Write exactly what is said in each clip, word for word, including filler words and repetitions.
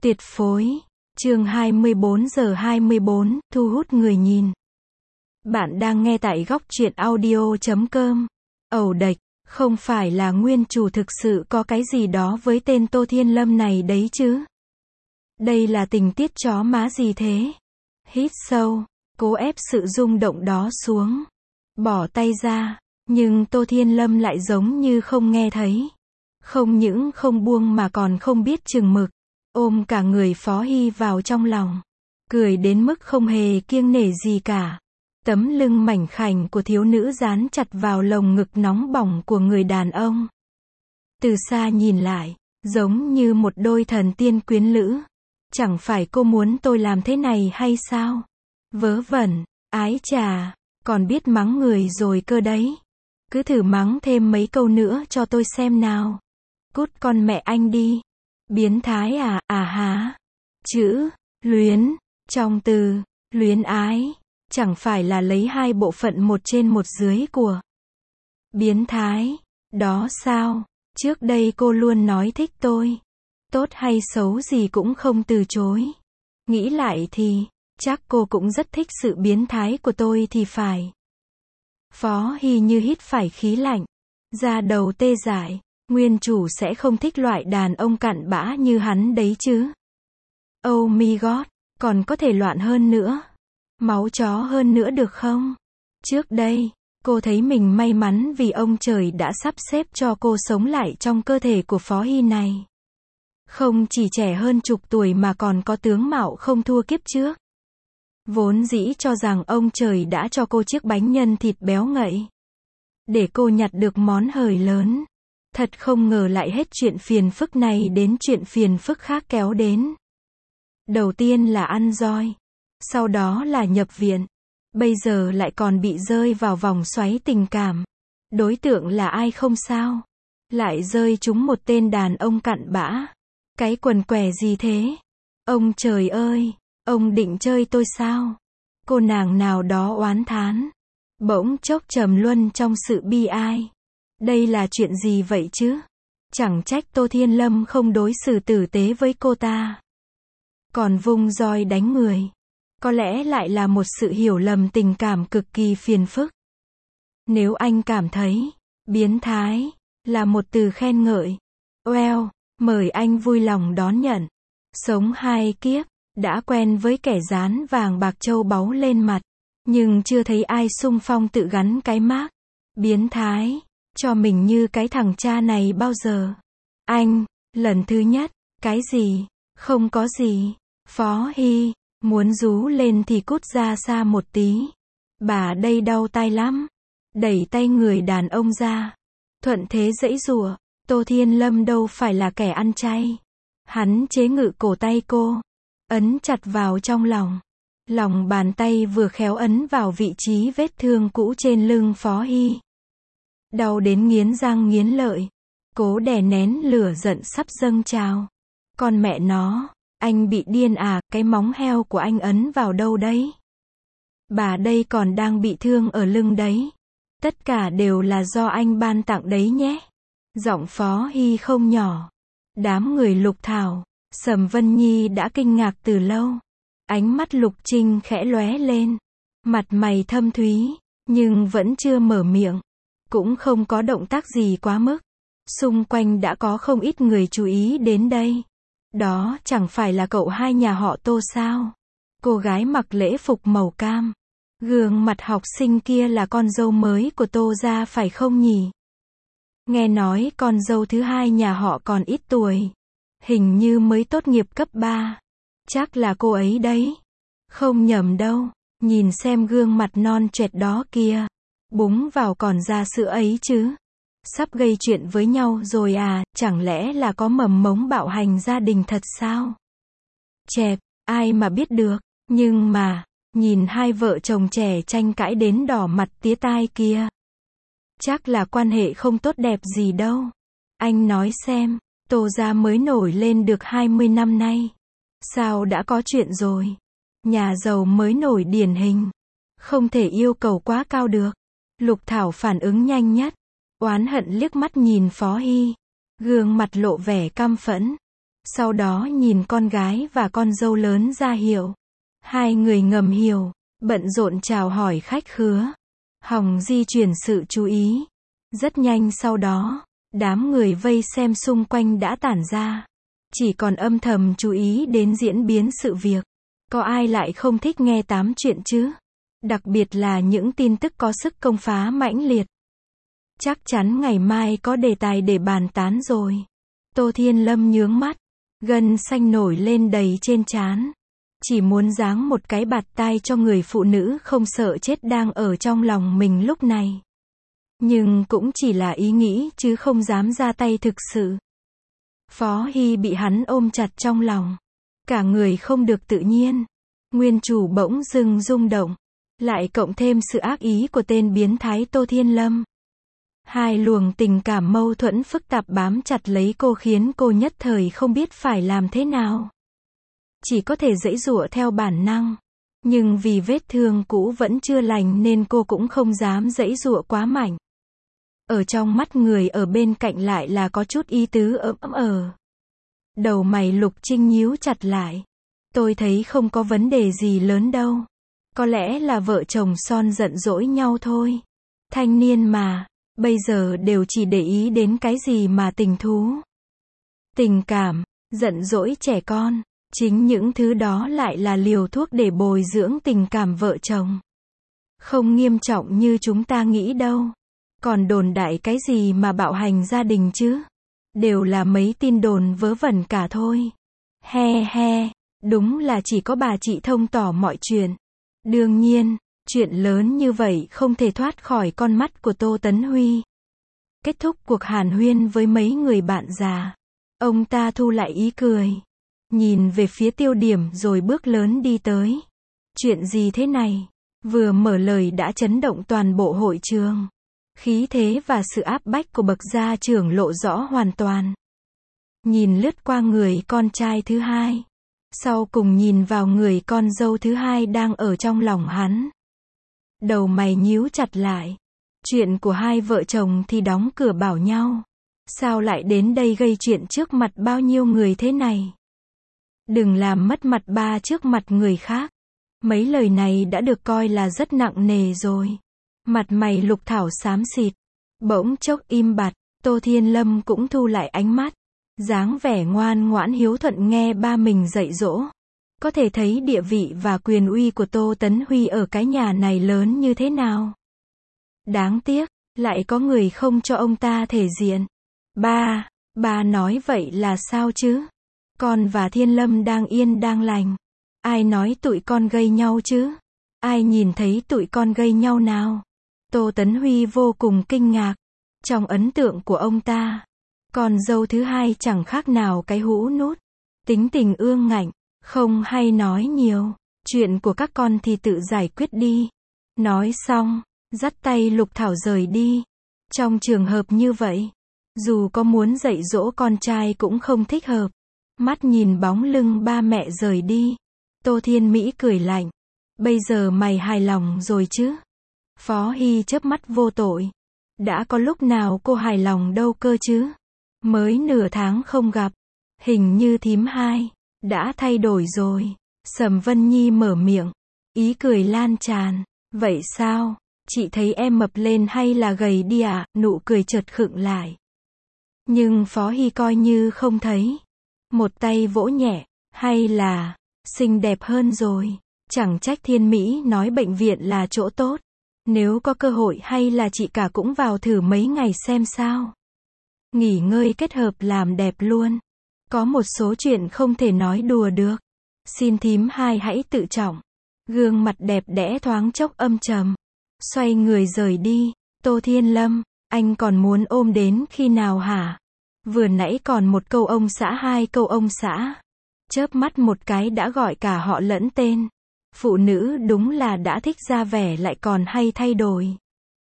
Tuyệt phối. Chương hai mươi bốn giờ hai mươi bốn, thu hút người nhìn. Bạn đang nghe tại góc truyện audio chấm com. Ẩu đạch, không phải là nguyên chủ thực sự có cái gì đó với tên Tô Thiên Lâm này đấy chứ. Đây là tình tiết chó má gì thế? Hít sâu, cố ép sự rung động đó xuống. Bỏ tay ra, nhưng Tô Thiên Lâm lại giống như không nghe thấy. Không những không buông mà còn không biết chừng mực. Ôm cả người Phó Hy vào trong lòng. Cười đến mức không hề kiêng nể gì cả. Tấm lưng mảnh khảnh của thiếu nữ dán chặt vào lồng ngực nóng bỏng của người đàn ông. Từ xa nhìn lại, giống như một đôi thần tiên quyến lữ. Chẳng phải cô muốn tôi làm thế này hay sao? Vớ vẩn, ái chà, còn biết mắng người rồi cơ đấy. Cứ thử mắng thêm mấy câu nữa cho tôi xem nào. Cút con mẹ anh đi. Biến thái à, à há. Chữ, luyến, trong từ, luyến ái, chẳng phải là lấy hai bộ phận một trên một dưới của biến thái, đó sao, trước đây cô luôn nói thích tôi. Tốt hay xấu gì cũng không từ chối. Nghĩ lại thì, chắc cô cũng rất thích sự biến thái của tôi thì phải. Phó Hy như hít phải khí lạnh, da đầu tê dại. Nguyên chủ sẽ không thích loại đàn ông cặn bã như hắn đấy chứ. Oh my god, còn có thể loạn hơn nữa. Máu chó hơn nữa được không? Trước đây, cô thấy mình may mắn vì ông trời đã sắp xếp cho cô sống lại trong cơ thể của Phó Hy này. Không chỉ trẻ hơn chục tuổi mà còn có tướng mạo không thua kiếp trước. Vốn dĩ cho rằng ông trời đã cho cô chiếc bánh nhân thịt béo ngậy. Để cô nhặt được món hời lớn. Thật không ngờ lại hết chuyện phiền phức này đến chuyện phiền phức khác kéo đến. Đầu tiên là ăn roi. Sau đó là nhập viện. Bây giờ lại còn bị rơi vào vòng xoáy tình cảm. Đối tượng là ai không sao. Lại rơi trúng một tên đàn ông cặn bã. Cái quần què gì thế? Ông trời ơi, ông định chơi tôi sao? Cô nàng nào đó oán thán. Bỗng chốc trầm luân trong sự bi ai. Đây là chuyện gì vậy chứ? Chẳng trách Tô Thiên Lâm không đối xử tử tế với cô ta. Còn vung roi đánh người. Có lẽ lại là một sự hiểu lầm tình cảm cực kỳ phiền phức. Nếu anh cảm thấy, biến thái, là một từ khen ngợi. Well, mời anh vui lòng đón nhận. Sống hai kiếp, đã quen với kẻ dán vàng bạc châu báu lên mặt. Nhưng chưa thấy ai xung phong tự gắn cái mác. Biến thái. Cho mình như cái thằng cha này bao giờ. Anh, lần thứ nhất, cái gì, không có gì. Phó Hy, muốn rú lên thì cút ra xa một tí. Bà đây đau tai lắm. Đẩy tay người đàn ông ra. Thuận thế giãy giụa. Tô Thiên Lâm đâu phải là kẻ ăn chay. Hắn chế ngự cổ tay cô. Ấn chặt vào trong lòng. Lòng bàn tay vừa khéo ấn vào vị trí vết thương cũ trên lưng Phó Hy. Đau đến nghiến răng nghiến lợi. Cố đè nén lửa giận sắp dâng trào. Con mẹ nó, anh bị điên à, cái móng heo của anh ấn vào đâu đấy? Bà đây còn đang bị thương ở lưng đấy. Tất cả đều là do anh ban tặng đấy nhé. Giọng Phó Hy không nhỏ. Đám người Lục Thảo, Sầm Vân Nhi đã kinh ngạc từ lâu. Ánh mắt Lục Trinh khẽ lóe lên. Mặt mày thâm thúy, nhưng vẫn chưa mở miệng. Cũng không có động tác gì quá mức. Xung quanh đã có không ít người chú ý đến đây. Đó chẳng phải là cậu hai nhà họ Tô sao? Cô gái mặc lễ phục màu cam. Gương mặt học sinh kia là con dâu mới của Tô gia phải không nhỉ? Nghe nói con dâu thứ hai nhà họ còn ít tuổi. Hình như mới tốt nghiệp cấp ba. Chắc là cô ấy đấy. Không nhầm đâu. Nhìn xem gương mặt non choẹt đó kia. Búng vào còn ra sữa ấy chứ. Sắp gây chuyện với nhau rồi à, chẳng lẽ là có mầm mống bạo hành gia đình thật sao? Chẹp, ai mà biết được, nhưng mà, nhìn hai vợ chồng trẻ tranh cãi đến đỏ mặt tía tai kia. Chắc là quan hệ không tốt đẹp gì đâu. Anh nói xem, Tô gia mới nổi lên được hai mươi năm nay. Sao đã có chuyện rồi? Nhà giàu mới nổi điển hình. Không thể yêu cầu quá cao được. Lục Thảo phản ứng nhanh nhất. Oán hận liếc mắt nhìn Phó Hy. Gương mặt lộ vẻ căm phẫn. Sau đó nhìn con gái và con dâu lớn ra hiệu. Hai người ngầm hiểu, bận rộn chào hỏi khách khứa. Hòng di chuyển sự chú ý. Rất nhanh sau đó, đám người vây xem xung quanh đã tản ra. Chỉ còn âm thầm chú ý đến diễn biến sự việc. Có ai lại không thích nghe tám chuyện chứ? Đặc biệt là những tin tức có sức công phá mãnh liệt. Chắc chắn ngày mai có đề tài để bàn tán rồi. Tô Thiên Lâm nhướng mắt, gân xanh nổi lên đầy trên trán. Chỉ muốn giáng một cái bạt tai cho người phụ nữ không sợ chết đang ở trong lòng mình lúc này. Nhưng cũng chỉ là ý nghĩ chứ không dám ra tay thực sự. Phó Hy bị hắn ôm chặt trong lòng. Cả người không được tự nhiên. Nguyên chủ bỗng dưng rung động. Lại cộng thêm sự ác ý của tên biến thái Tô Thiên Lâm. Hai luồng tình cảm mâu thuẫn phức tạp bám chặt lấy cô khiến cô nhất thời không biết phải làm thế nào. Chỉ có thể giãy giụa theo bản năng. Nhưng vì vết thương cũ vẫn chưa lành nên cô cũng không dám giãy giụa quá mạnh. Ở trong mắt người ở bên cạnh lại là có chút ý tứ ấm ấm ở. Đầu mày Lục Trinh nhíu chặt lại. Tôi thấy không có vấn đề gì lớn đâu. Có lẽ là vợ chồng son giận dỗi nhau thôi. Thanh niên mà, bây giờ đều chỉ để ý đến cái gì mà tình thú. Tình cảm, giận dỗi trẻ con. Chính những thứ đó lại là liều thuốc để bồi dưỡng tình cảm vợ chồng. Không nghiêm trọng như chúng ta nghĩ đâu. Còn đồn đại cái gì mà bạo hành gia đình chứ? Đều là mấy tin đồn vớ vẩn cả thôi. He he, đúng là chỉ có bà chị thông tỏ mọi chuyện. Đương nhiên, chuyện lớn như vậy không thể thoát khỏi con mắt của Tô Tấn Huy. Kết thúc cuộc hàn huyên với mấy người bạn già. Ông ta thu lại ý cười. Nhìn về phía tiêu điểm rồi bước lớn đi tới. Chuyện gì thế này? Vừa mở lời đã chấn động toàn bộ hội trường. Khí thế và sự áp bách của bậc gia trưởng lộ rõ hoàn toàn. Nhìn lướt qua người con trai thứ hai. Sau cùng nhìn vào người con dâu thứ hai đang ở trong lòng hắn. Đầu mày nhíu chặt lại. Chuyện của hai vợ chồng thì đóng cửa bảo nhau. Sao lại đến đây gây chuyện trước mặt bao nhiêu người thế này? Đừng làm mất mặt ba trước mặt người khác. Mấy lời này đã được coi là rất nặng nề rồi. Mặt mày Lục Thảo xám xịt. Bỗng chốc im bặt. Tô Thiên Lâm cũng thu lại ánh mắt. Dáng vẻ ngoan ngoãn hiếu thuận nghe ba mình dạy dỗ. Có thể thấy địa vị và quyền uy của Tô Tấn Huy ở cái nhà này lớn như thế nào. Đáng tiếc, lại có người không cho ông ta thể diện. Ba, ba nói vậy là sao chứ? Con và Thiên Lâm đang yên đang lành. Ai nói tụi con gây nhau chứ? Ai nhìn thấy tụi con gây nhau nào? Tô Tấn Huy vô cùng kinh ngạc. Trong ấn tượng của ông ta, con dâu thứ hai chẳng khác nào cái hũ nút. Tính tình ương ngạnh, không hay nói nhiều. Chuyện của các con thì tự giải quyết đi. Nói xong, dắt tay Lục Thảo rời đi. Trong trường hợp như vậy, dù có muốn dạy dỗ con trai cũng không thích hợp. Mắt nhìn bóng lưng ba mẹ rời đi. Tô Thiên Mỹ cười lạnh. Bây giờ mày hài lòng rồi chứ? Phó Hy chớp mắt vô tội. Đã có lúc nào cô hài lòng đâu cơ chứ? Mới nửa tháng không gặp. Hình như thím hai đã thay đổi rồi. Sầm Vân Nhi mở miệng. Ý cười lan tràn. Vậy sao? Chị thấy em mập lên hay là gầy đi à? Nụ cười chợt khựng lại. Nhưng Phó Hy coi như không thấy. Một tay vỗ nhẹ. Hay là xinh đẹp hơn rồi. Chẳng trách Thiên Mỹ nói bệnh viện là chỗ tốt. Nếu có cơ hội hay là chị cả cũng vào thử mấy ngày xem sao. Nghỉ ngơi kết hợp làm đẹp luôn. Có một số chuyện không thể nói đùa được. Xin thím hai hãy tự trọng. Gương mặt đẹp đẽ thoáng chốc âm trầm. Xoay người rời đi. Tô Thiên Lâm, anh còn muốn ôm đến khi nào hả? Vừa nãy còn một câu ông xã hai câu ông xã. Chớp mắt một cái đã gọi cả họ lẫn tên. Phụ nữ đúng là đã thích ra vẻ lại còn hay thay đổi.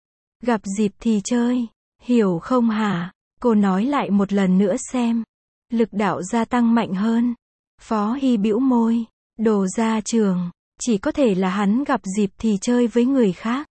Gặp dịp thì chơi. Hiểu không hả? Cô nói lại một lần nữa xem. Lực đạo gia tăng mạnh hơn. Phó Hy bĩu môi. Đồ gia trường. Chỉ có thể là hắn gặp dịp thì chơi với người khác.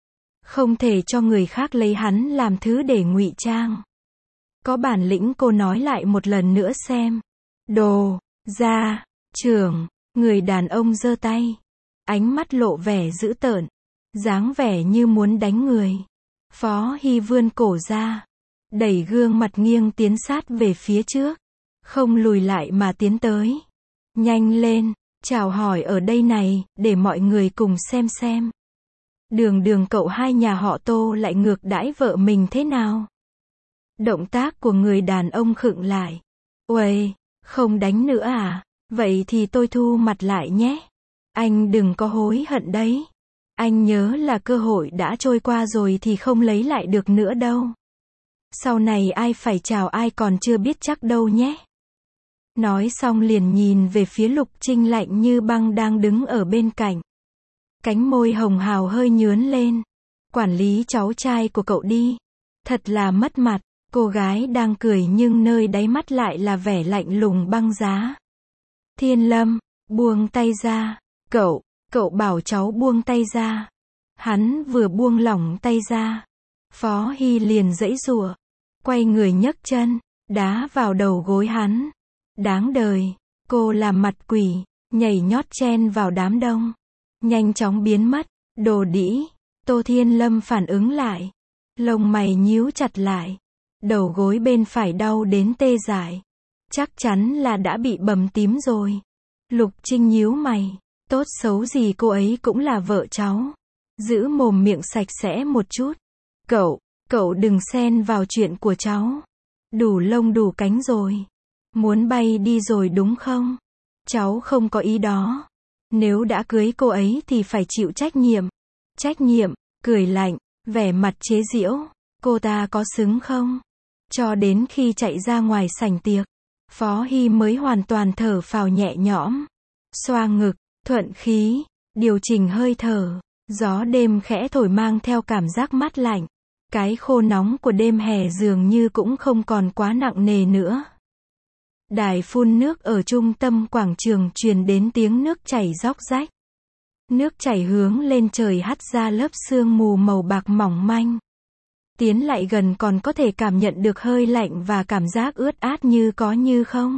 Không thể cho người khác lấy hắn làm thứ để ngụy trang. Có bản lĩnh cô nói lại một lần nữa xem. Đồ, gia, trưởng, người đàn ông giơ tay. Ánh mắt lộ vẻ dữ tợn. Dáng vẻ như muốn đánh người. Phó Hy vươn cổ ra. Đẩy gương mặt nghiêng tiến sát về phía trước. Không lùi lại mà tiến tới. Nhanh lên, chào hỏi ở đây này, để mọi người cùng xem xem. Đường đường cậu hai nhà họ Tô lại ngược đãi vợ mình thế nào? Động tác của người đàn ông khựng lại. Uầy, không đánh nữa à? Vậy thì tôi thu mặt lại nhé. Anh đừng có hối hận đấy. Anh nhớ là cơ hội đã trôi qua rồi thì không lấy lại được nữa đâu. Sau này ai phải chào ai còn chưa biết chắc đâu nhé. Nói xong liền nhìn về phía Lục Trinh lạnh như băng đang đứng ở bên cạnh. Cánh môi hồng hào hơi nhướn lên. Quản lý cháu trai của cậu đi. Thật là mất mặt. Cô gái đang cười nhưng nơi đáy mắt lại là vẻ lạnh lùng băng giá. Thiên Lâm, buông tay ra. Cậu, cậu bảo cháu buông tay ra. Hắn vừa buông lỏng tay ra. Phó Hy liền giãy giụa. Quay người nhấc chân, đá vào đầu gối hắn. Đáng đời, cô làm mặt quỷ, nhảy nhót chen vào đám đông. Nhanh chóng biến mất, đồ đĩ. Tô Thiên Lâm phản ứng lại. Lông mày nhíu chặt lại. Đầu gối bên phải đau đến tê dại. Chắc chắn là đã bị bầm tím rồi. Lục Trinh nhíu mày. Tốt xấu gì cô ấy cũng là vợ cháu. Giữ mồm miệng sạch sẽ một chút. Cậu, cậu đừng xen vào chuyện của cháu. Đủ lông đủ cánh rồi. Muốn bay đi rồi đúng không? Cháu không có ý đó. Nếu đã cưới cô ấy thì phải chịu trách nhiệm. Trách nhiệm, cười lạnh, vẻ mặt chế giễu. Cô ta có xứng không? Cho đến khi chạy ra ngoài sảnh tiệc, Phó Hy mới hoàn toàn thở phào nhẹ nhõm. Xoa ngực, thuận khí, điều chỉnh hơi thở. Gió đêm khẽ thổi mang theo cảm giác mát lạnh. Cái khô nóng của đêm hè dường như cũng không còn quá nặng nề nữa. Đài phun nước ở trung tâm quảng trường truyền đến tiếng nước chảy róc rách. Nước chảy hướng lên trời hắt ra lớp sương mù màu bạc mỏng manh. Tiến lại gần còn có thể cảm nhận được hơi lạnh và cảm giác ướt át như có như không.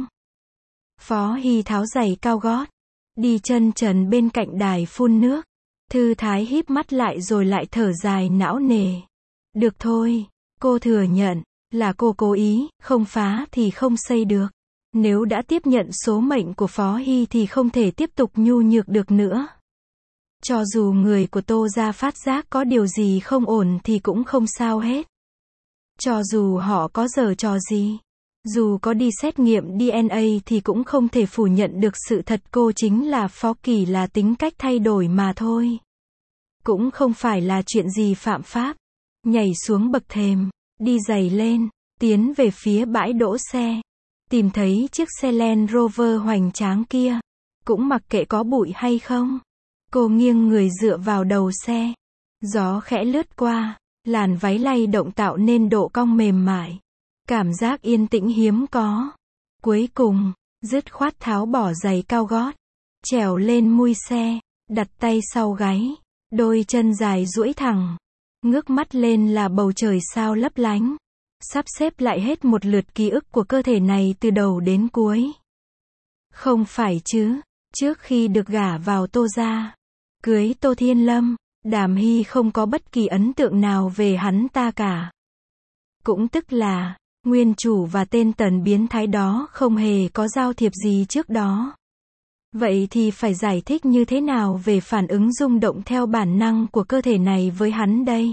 Phó Hy tháo giày cao gót, đi chân trần bên cạnh đài phun nước. Thư thái híp mắt lại rồi lại thở dài não nề. Được thôi, cô thừa nhận, là cô cố ý, không phá thì không xây được. Nếu đã tiếp nhận số mệnh của Phó Hy thì không thể tiếp tục nhu nhược được nữa. Cho dù người của Tô gia phát giác có điều gì không ổn thì cũng không sao hết. Cho dù họ có giở trò gì, dù có đi xét nghiệm đê en a thì cũng không thể phủ nhận được sự thật cô chính là Phó Kỳ, là tính cách thay đổi mà thôi. Cũng không phải là chuyện gì phạm pháp. Nhảy xuống bậc thềm, đi giày lên, tiến về phía bãi đỗ xe. Tìm thấy chiếc xe Land Rover hoành tráng kia. Cũng mặc kệ có bụi hay không. Cô nghiêng người dựa vào đầu xe. Gió khẽ lướt qua, làn váy lay động tạo nên độ cong mềm mại. Cảm giác yên tĩnh hiếm có. Cuối cùng, dứt khoát tháo bỏ giày cao gót. Trèo lên mui xe, đặt tay sau gáy. Đôi chân dài duỗi thẳng. Ngước mắt lên là bầu trời sao lấp lánh. Sắp xếp lại hết một lượt ký ức của cơ thể này từ đầu đến cuối. Không phải chứ, trước khi được gả vào Tô gia, cưới Tô Thiên Lâm, Đàm Hy không có bất kỳ ấn tượng nào về hắn ta cả. Cũng tức là, nguyên chủ và tên tần biến thái đó không hề có giao thiệp gì trước đó. Vậy thì phải giải thích như thế nào về phản ứng rung động theo bản năng của cơ thể này với hắn đây?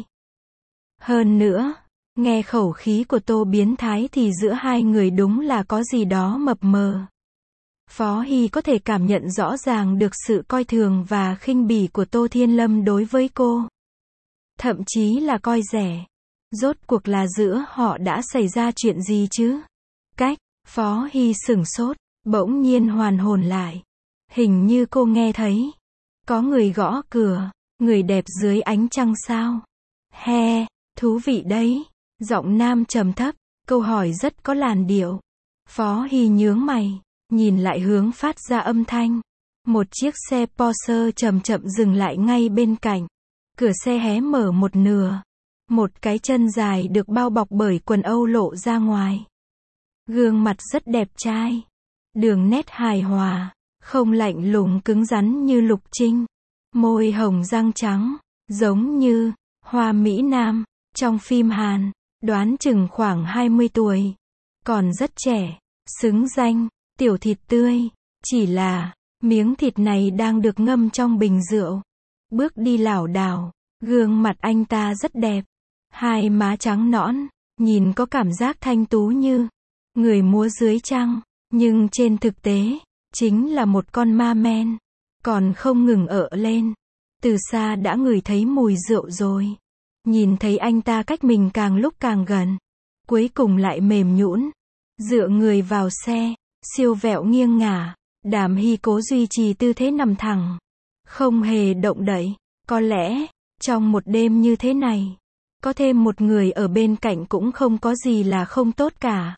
Hơn nữa, nghe khẩu khí của Tô biến thái thì giữa hai người đúng là có gì đó mập mờ. Phó Hy có thể cảm nhận rõ ràng được sự coi thường và khinh bỉ của Tô Thiên Lâm đối với cô. Thậm chí là coi rẻ. Rốt cuộc là giữa họ đã xảy ra chuyện gì chứ? Cách, Phó Hy sửng sốt, bỗng nhiên hoàn hồn lại. Hình như cô nghe thấy. Có người gõ cửa, người đẹp dưới ánh trăng sao? He, thú vị đấy. Giọng nam trầm thấp, câu hỏi rất có làn điệu. Phó Hy nhướng mày, nhìn lại hướng phát ra âm thanh. Một chiếc xe Porsche chậm chậm dừng lại ngay bên cạnh. Cửa xe hé mở một nửa. Một cái chân dài được bao bọc bởi quần âu lộ ra ngoài. Gương mặt rất đẹp trai. đường nét hài hòa, không lạnh lùng cứng rắn như Lục Trinh. Môi hồng răng trắng, giống như hoa Mỹ Nam, trong phim Hàn, đoán chừng khoảng hai mươi tuổi. Còn rất trẻ, xứng danh, tiểu thịt tươi, chỉ là, miếng thịt này đang được ngâm trong bình rượu. Bước đi lảo đảo, gương mặt anh ta rất đẹp. Hai má trắng nõn, nhìn có cảm giác thanh tú như người múa dưới trăng, nhưng trên thực tế, chính là một con ma men. Còn không ngừng ợ lên. Từ xa đã ngửi thấy mùi rượu rồi. Nhìn thấy anh ta cách mình càng lúc càng gần. Cuối cùng lại mềm nhũn, dựa người vào xe, siêu vẹo nghiêng ngả. Đàm Hy cố duy trì tư thế nằm thẳng, không hề động đậy. Có lẽ, trong một đêm như thế này, có thêm một người ở bên cạnh cũng không có gì là không tốt cả.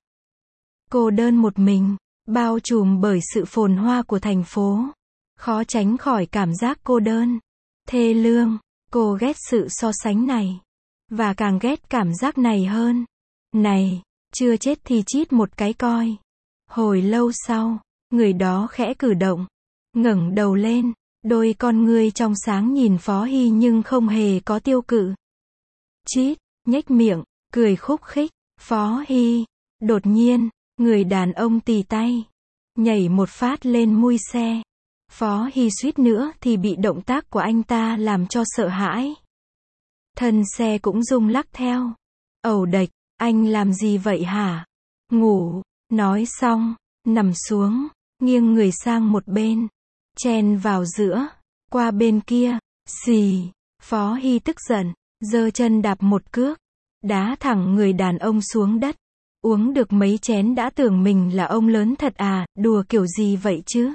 Cô đơn một mình, bao trùm bởi sự phồn hoa của thành phố, khó tránh khỏi cảm giác cô đơn, thê lương. Cô ghét sự so sánh này, và càng ghét cảm giác này hơn. Này, chưa chết thì chít một cái coi. Hồi lâu sau, người đó khẽ cử động, ngẩng đầu lên, đôi con ngươi trong sáng nhìn Phó Hy nhưng không hề có tiêu cự. Chít, nhếch miệng, cười khúc khích. Phó Hy, đột nhiên, người đàn ông tì tay, nhảy một phát lên mui xe. Phó Hy suýt nữa thì bị động tác của anh ta làm cho sợ hãi. Thân xe cũng rung lắc theo. Ẩu đạch, anh làm gì vậy hả? Ngủ. Nói xong, nằm xuống, nghiêng người sang một bên, chen vào giữa, qua bên kia. Xì. Phó Hy tức giận, giơ chân đạp một cước, đá thẳng người đàn ông xuống đất. Uống được mấy chén đã tưởng mình là ông lớn thật à, đùa kiểu gì vậy chứ?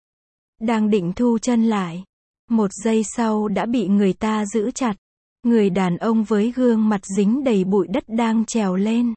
Đang định thu chân lại, một giây sau đã bị người ta giữ chặt. Người đàn ông với gương mặt dính đầy bụi đất đang trèo lên.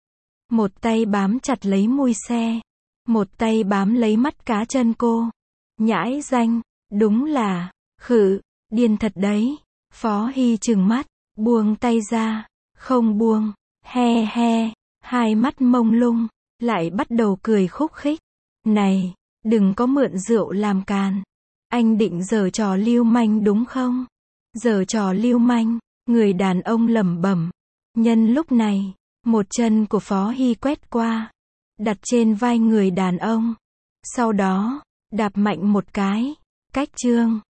Một tay bám chặt lấy mui xe, một tay bám lấy mắt cá chân cô. Nhãi danh, đúng là, khử, điên thật đấy. Phó Hy trừng mắt, buông tay ra, không buông, he he, hai mắt mông lung, lại bắt đầu cười khúc khích. Này, đừng có mượn rượu làm càn. Anh định giở trò lưu manh đúng không? Giở trò lưu manh, người đàn ông lẩm bẩm. Nhân lúc này, một chân của Phó Hy quét qua, đặt trên vai người đàn ông. Sau đó, đạp mạnh một cái. Cách chương